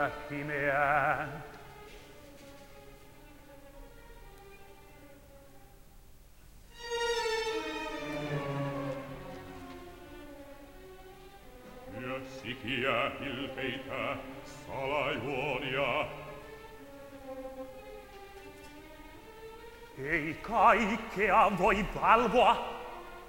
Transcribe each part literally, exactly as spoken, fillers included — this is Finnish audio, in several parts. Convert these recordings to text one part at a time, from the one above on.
yötä pimeään. Myös sikiä hilpeitä salajuonia. Ei kaikkea voi valvoa.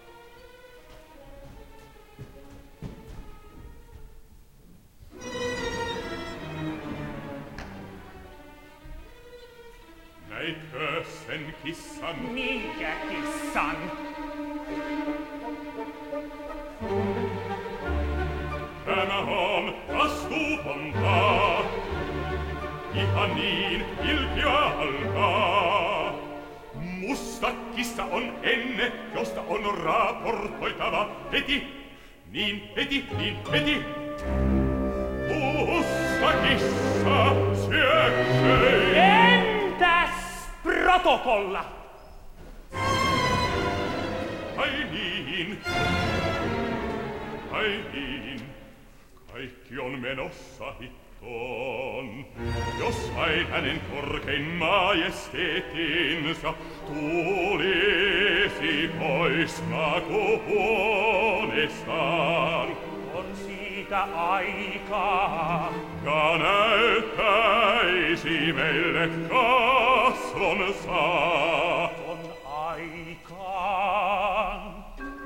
Näitkö sen kissan? Minkä kissan? Tämä on vastuutonta. Ihan niin ilkeä alkaa. Musta kissa on enne, josta on raportoitava heti. Niin heti, niin heti. Musta kissa syöksyi. Entäs protokolla? Ai niin. Ai niin. Kaikki on menossa hittoon. Jos vain hänen korkein majesteettinsa tulisi pois makuhuoneestaan. On siitä aikaa. Ja näyttäisi meille kasvonsa. On aikaa.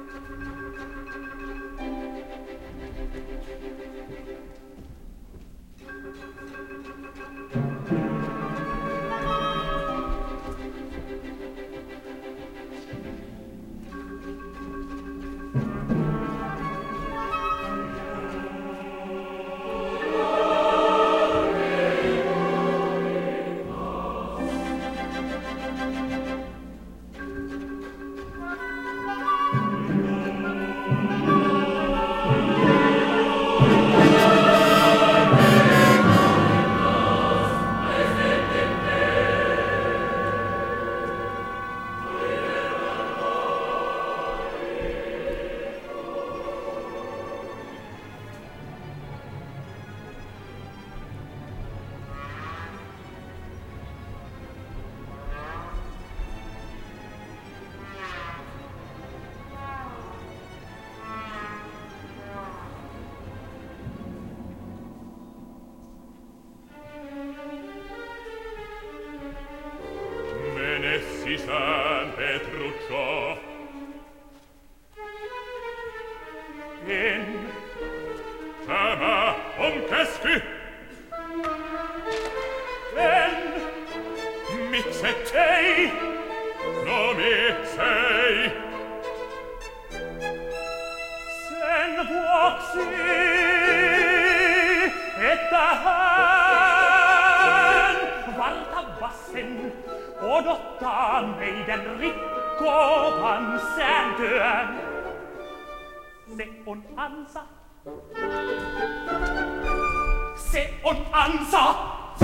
Mene sisään, Petruccio. En. Tämä on käsky. En. Mikset? Ei. No miksei? Sen vuoksi, että hän varta vasen odottaa meidän rikkovan sääntöä. Se on ansa. Se on ansa.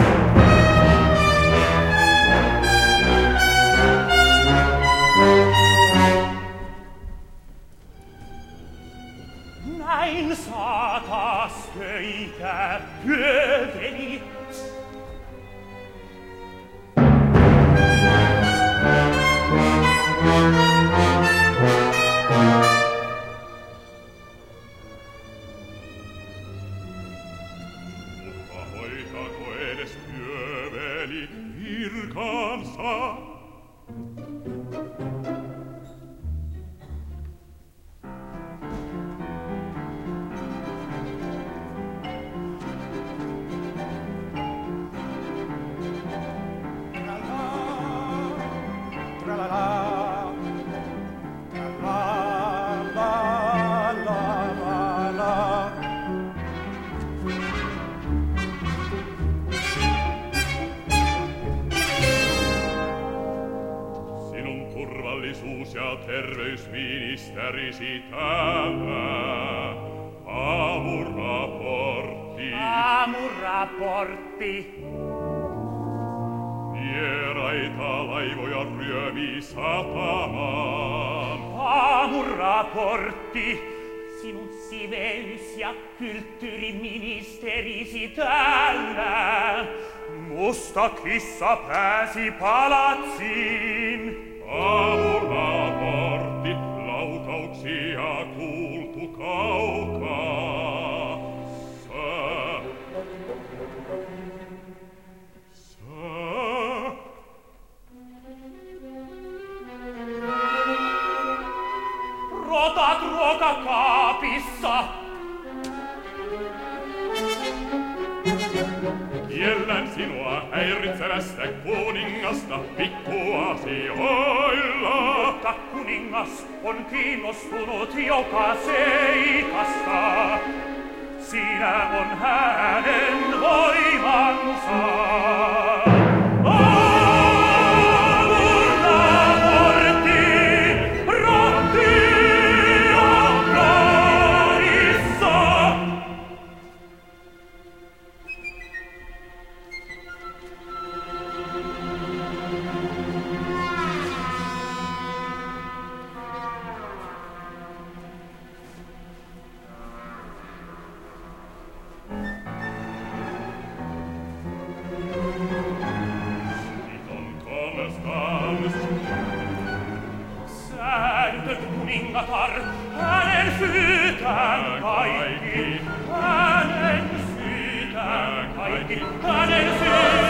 Näin saa taas töitä pyöveli. Mutta hoitako edes pyöveli virkansa? Sinun turvallisuus- ja terveysministerisi täällä. Aamuraportti. Aamuraportti. Vieraita laivoja ryömii satamaan. Aamuraportti. sinun siveys- ja kulttuuriministerisi täällä. Musta kissa pääsi palatsiin. Aamuraportti, laukauksia kuultu kaukaa. Sä, sä, Rotat ruokakaapissa. kiellän sinua häiritsevästä kuningasta pikkuasioilla. Mutta kuningas on kiinnostunut joka seikasta. Siinä on hänen voimansa. Säädytön kuningatar, hänen syytään kaikki, hänen syytään kaikki, hänen syytään.